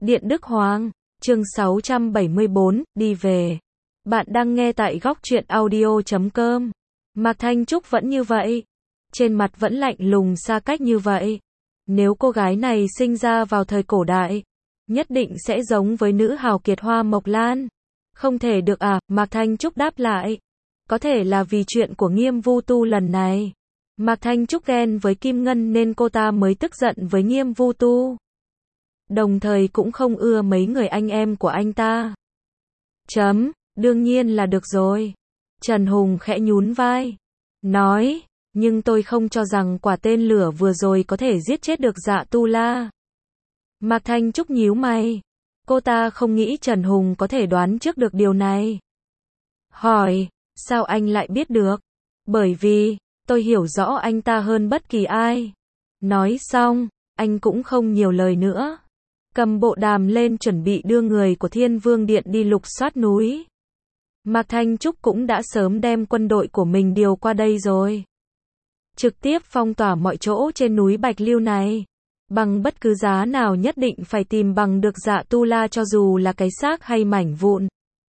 Điện Đức Hoàng, chương 674, đi về. Bạn đang nghe tại góc truyện audio.com. Mạc Thanh Trúc vẫn như vậy. Trên mặt vẫn lạnh lùng xa cách như vậy. Nếu cô gái này sinh ra vào thời cổ đại, nhất định sẽ giống với nữ hào kiệt Hoa Mộc Lan. Không thể được à, Mạc Thanh Trúc đáp lại. Có thể là vì chuyện của Nghiêm Vu Tu lần này. Mạc Thanh Trúc ghen với Kim Ngân nên cô ta mới tức giận với Nghiêm Vu Tu. Đồng thời cũng không ưa mấy người anh em của anh ta. Đương nhiên là được rồi. Trần Hùng khẽ nhún vai. Nói, nhưng tôi không cho rằng quả tên lửa vừa rồi có thể giết chết được Dạ Tu La. Mạc Thanh Trúc nhíu mày. Cô ta không nghĩ Trần Hùng có thể đoán trước được điều này. Hỏi, sao anh lại biết được? Bởi vì, tôi hiểu rõ anh ta hơn bất kỳ ai. Nói xong, anh cũng không nhiều lời nữa. Cầm bộ đàm lên chuẩn bị đưa người của Thiên Vương Điện đi lục soát núi. Mạc Thanh Trúc cũng đã sớm đem quân đội của mình điều qua đây rồi. Trực tiếp phong tỏa mọi chỗ trên núi Bạch Liêu này. Bằng bất cứ giá nào nhất định phải tìm bằng được Dạ Tu La cho dù là cái xác hay mảnh vụn.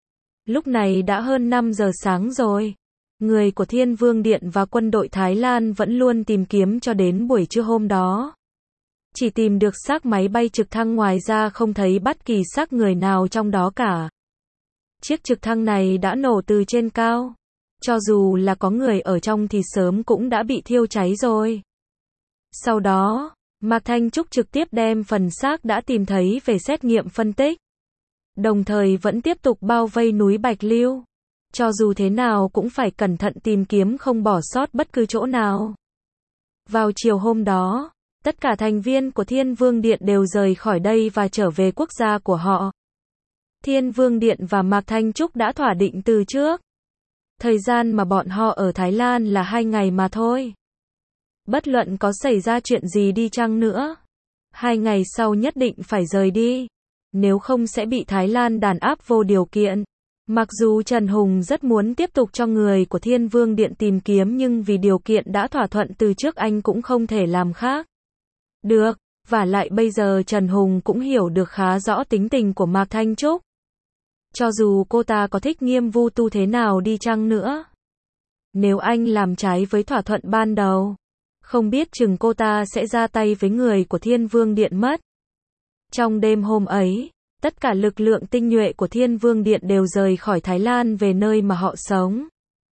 Lúc này đã hơn 5 giờ sáng rồi. Người của Thiên Vương Điện và quân đội Thái Lan vẫn luôn tìm kiếm cho đến buổi trưa hôm đó. Chỉ tìm được xác máy bay trực thăng, ngoài ra không thấy bất kỳ xác người nào trong đó cả. Chiếc trực thăng này đã nổ từ trên cao. Cho dù là có người ở trong thì sớm cũng đã bị thiêu cháy rồi. Sau đó, Mạc Thanh Trúc trực tiếp đem phần xác đã tìm thấy về xét nghiệm phân tích. Đồng thời vẫn tiếp tục bao vây núi Bạch Liêu. Cho dù thế nào cũng phải cẩn thận tìm kiếm, không bỏ sót bất cứ chỗ nào. Vào chiều hôm đó, tất cả thành viên của Thiên Vương Điện đều rời khỏi đây và trở về quốc gia của họ. Thiên Vương Điện và Mạc Thanh Trúc đã thỏa định từ trước. Thời gian mà bọn họ ở Thái Lan là 2 ngày mà thôi. Bất luận có xảy ra chuyện gì đi chăng nữa, 2 ngày sau nhất định phải rời đi. Nếu không sẽ bị Thái Lan đàn áp vô điều kiện. Mặc dù Trần Hùng rất muốn tiếp tục cho người của Thiên Vương Điện tìm kiếm, nhưng vì điều kiện đã thỏa thuận từ trước anh cũng không thể làm khác được. Vả lại bây giờ Trần Hùng cũng hiểu được khá rõ tính tình của Mạc Thanh Trúc. Cho dù cô ta có thích Nghiêm Vu Tu thế nào đi chăng nữa, nếu anh làm trái với thỏa thuận ban đầu, không biết chừng cô ta sẽ ra tay với người của Thiên Vương Điện mất. Trong đêm hôm ấy, tất cả lực lượng tinh nhuệ của Thiên Vương Điện đều rời khỏi Thái Lan về nơi mà họ sống.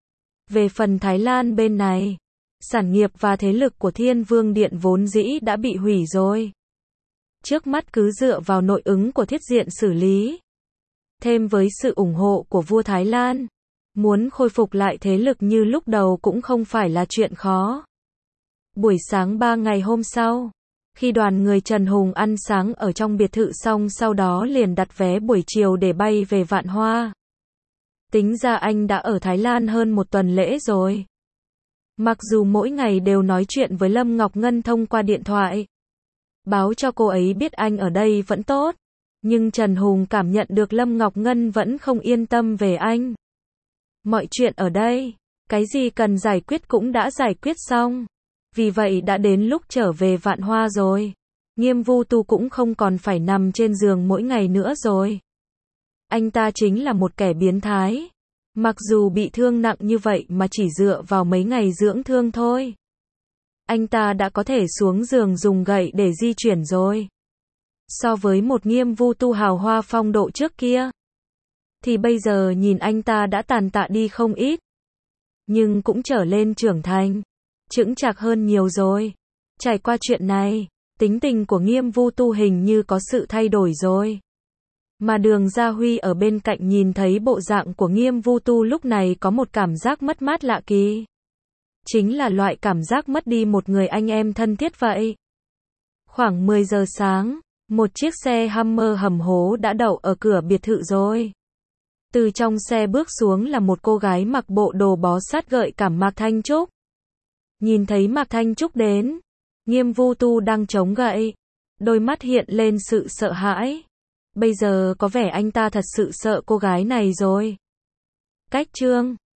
Về phần Thái Lan bên này, sản nghiệp và thế lực của Thiên Vương Điện vốn dĩ đã bị hủy rồi. Trước mắt cứ dựa vào nội ứng của Thiết Diện xử lý. Thêm với sự ủng hộ của vua Thái Lan, muốn khôi phục lại thế lực như lúc đầu cũng không phải là chuyện khó. Buổi sáng 3 ngày hôm sau, khi đoàn người Trần Hùng ăn sáng ở trong biệt thự xong, sau đó liền đặt vé buổi chiều để bay về Vạn Hoa. Tính ra anh đã ở Thái Lan hơn 1 tuần lễ rồi. Mặc dù mỗi ngày đều nói chuyện với Lâm Ngọc Ngân thông qua điện thoại, báo cho cô ấy biết anh ở đây vẫn tốt, nhưng Trần Hùng cảm nhận được Lâm Ngọc Ngân vẫn không yên tâm về anh. Mọi chuyện ở đây, cái gì cần giải quyết cũng đã giải quyết xong. Vì vậy đã đến lúc trở về Vạn Hoa rồi. Nghiêm Vu Tu cũng không còn phải nằm trên giường mỗi ngày nữa rồi. Anh ta chính là một kẻ biến thái. Mặc dù bị thương nặng như vậy mà chỉ dựa vào mấy ngày dưỡng thương thôi, anh ta đã có thể xuống giường dùng gậy để di chuyển rồi. So với một Nghiêm Vu Tu hào hoa phong độ trước kia, thì bây giờ nhìn anh ta đã tàn tạ đi không ít. Nhưng cũng trở lên trưởng thành, chững chạc hơn nhiều rồi. Trải qua chuyện này, tính tình của Nghiêm Vu Tu hình như có sự thay đổi rồi. Mà Đường Gia Huy ở bên cạnh nhìn thấy bộ dạng của Nghiêm Vu Tu lúc này có một cảm giác mất mát lạ kỳ. Chính là loại cảm giác mất đi một người anh em thân thiết vậy. Khoảng 10 giờ sáng, một chiếc xe Hummer hầm hố đã đậu ở cửa biệt thự rồi. Từ trong xe bước xuống là một cô gái mặc bộ đồ bó sát gợi cảm Mạc Thanh Trúc. Nhìn thấy Mạc Thanh Trúc đến, Nghiêm Vu Tu đang chống gậy, đôi mắt hiện lên sự sợ hãi. Bây giờ có vẻ anh ta thật sự sợ cô gái này rồi. Cách chương